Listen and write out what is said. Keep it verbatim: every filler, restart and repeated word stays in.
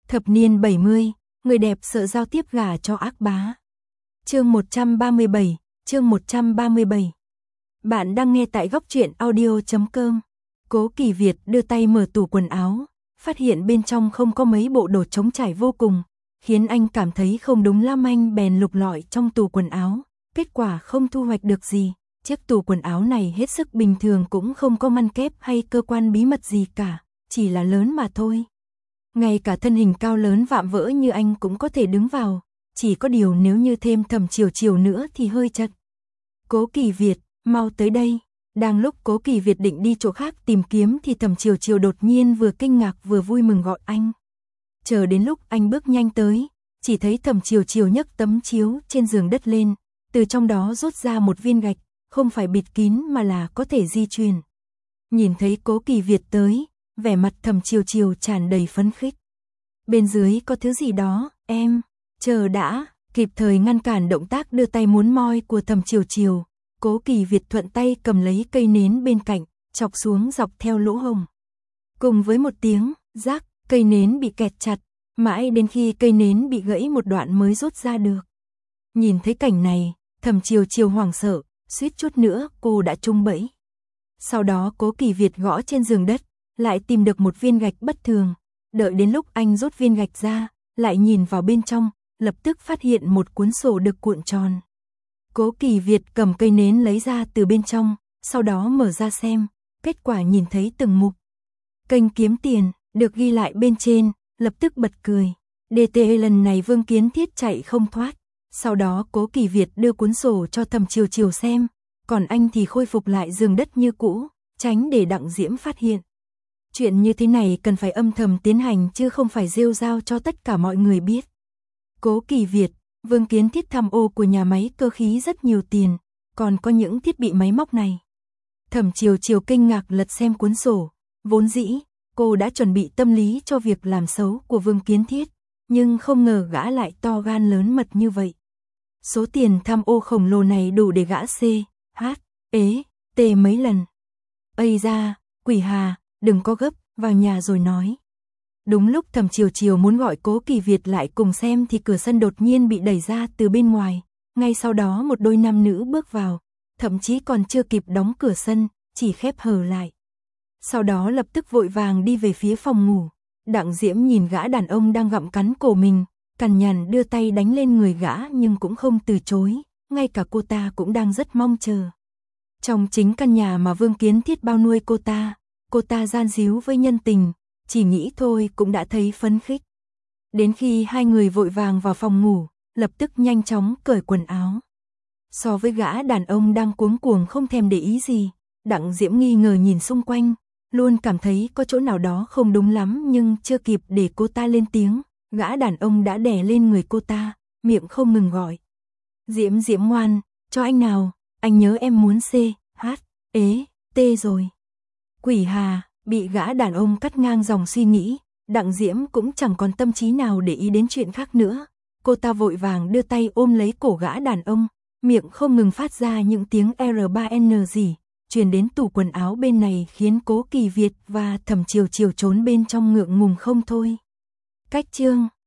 Thập niên bảy mươi, người đẹp sợ giao tiếp gả cho ác bá. Chương một trăm ba mươi bảy, chương một trăm ba mươi bảy. Bạn đang nghe tại góc truyện audio chấm com. Cố Kỳ Việt đưa tay mở tủ quần áo, phát hiện bên trong không có mấy bộ đồ trống trải vô cùng, khiến anh cảm thấy không đúng lắm. Anh bèn lục lọi trong tủ quần áo, kết quả không thu hoạch được gì. Chiếc tủ quần áo này hết sức bình thường, cũng không có măn kép hay cơ quan bí mật gì cả, chỉ là lớn mà thôi. Ngay cả thân hình cao lớn vạm vỡ như anh cũng có thể đứng vào, chỉ có điều nếu như thêm Thẩm Chiều Chiều nữa thì hơi chật. Cố Kỳ Việt, mau tới đây. Đang lúc Cố Kỳ Việt định đi chỗ khác tìm kiếm thì Thẩm Chiều Chiều đột nhiên vừa kinh ngạc vừa vui mừng gọi anh. Chờ đến lúc anh bước nhanh tới, chỉ thấy Thẩm Chiều Chiều nhấc tấm chiếu trên giường đất lên, từ trong đó rút ra một viên gạch, không phải bịt kín mà là có thể di chuyển. Nhìn thấy Cố Kỳ Việt tới, vẻ mặt Thẩm Chiều Chiều tràn đầy phấn khích. Bên dưới có thứ gì đó, em, chờ đã, kịp thời ngăn cản động tác đưa tay muốn moi của Thẩm Chiều Chiều. Cố Kỳ Việt thuận tay cầm lấy cây nến bên cạnh, chọc xuống dọc theo lỗ hổng. Cùng với một tiếng rắc, cây nến bị kẹt chặt, mãi đến khi cây nến bị gãy một đoạn mới rút ra được. Nhìn thấy cảnh này, Thẩm Chiều Chiều hoảng sợ, suýt chút nữa cô đã trúng bẫy. Sau đó Cố Kỳ Việt gõ trên giường đất, lại tìm được một viên gạch bất thường. Đợi đến lúc anh rút viên gạch ra, lại nhìn vào bên trong, lập tức phát hiện một cuốn sổ được cuộn tròn. Cố Kỳ Việt cầm cây nến lấy ra từ bên trong, sau đó mở ra xem, kết quả nhìn thấy từng mục. Kênh kiếm tiền, được ghi lại bên trên, lập tức bật cười. đê tê e lần này Vương Kiến Thiết chạy không thoát. Sau đó Cố Kỳ Việt đưa cuốn sổ cho Thẩm Chiều Chiều xem, còn anh thì khôi phục lại giường đất như cũ, tránh để Đặng Diễm phát hiện. Chuyện như thế này cần phải âm thầm tiến hành chứ không phải rêu rao cho tất cả mọi người biết. Cố Kỳ Việt, Vương Kiến Thiết tham ô của nhà máy cơ khí rất nhiều tiền, còn có những thiết bị máy móc này. Thẩm Chiều Chiều kinh ngạc lật xem cuốn sổ, vốn dĩ, cô đã chuẩn bị tâm lý cho việc làm xấu của Vương Kiến Thiết, nhưng không ngờ gã lại to gan lớn mật như vậy. Số tiền tham ô khổng lồ này đủ để gã C, H, ế, T mấy lần. Ây da, Quỷ Hà, đừng có gấp, vào nhà rồi nói. Đúng lúc Thẩm Chiều Chiều muốn gọi Cố Kỳ Việt lại cùng xem thì cửa sân đột nhiên bị đẩy ra từ bên ngoài. Ngay sau đó một đôi nam nữ bước vào, thậm chí còn chưa kịp đóng cửa sân, chỉ khép hờ lại. Sau đó lập tức vội vàng đi về phía phòng ngủ. Đặng Diễm nhìn gã đàn ông đang gặm cắn cổ mình, cằn nhằn đưa tay đánh lên người gã nhưng cũng không từ chối, ngay cả cô ta cũng đang rất mong chờ. Trong chính căn nhà mà Vương Kiến Thiết bao nuôi cô ta, cô ta gian díu với nhân tình, chỉ nghĩ thôi cũng đã thấy phấn khích. Đến khi hai người vội vàng vào phòng ngủ, lập tức nhanh chóng cởi quần áo. So với gã đàn ông đang cuống cuồng không thèm để ý gì, Đặng Diễm nghi ngờ nhìn xung quanh, luôn cảm thấy có chỗ nào đó không đúng lắm nhưng chưa kịp để cô ta lên tiếng, gã đàn ông đã đè lên người cô ta, miệng không ngừng gọi. Diễm Diễm ngoan, cho anh nào, anh nhớ em muốn C, H, ế, T rồi. Quỷ Hà, bị gã đàn ông cắt ngang dòng suy nghĩ, Đặng Diễm cũng chẳng còn tâm trí nào để ý đến chuyện khác nữa. Cô ta vội vàng đưa tay ôm lấy cổ gã đàn ông, miệng không ngừng phát ra những tiếng R ba N gì, truyền đến tủ quần áo bên này khiến Cố Kỳ Việt và Thẩm Chiều Chiều trốn bên trong ngượng ngùng không thôi. Cách chương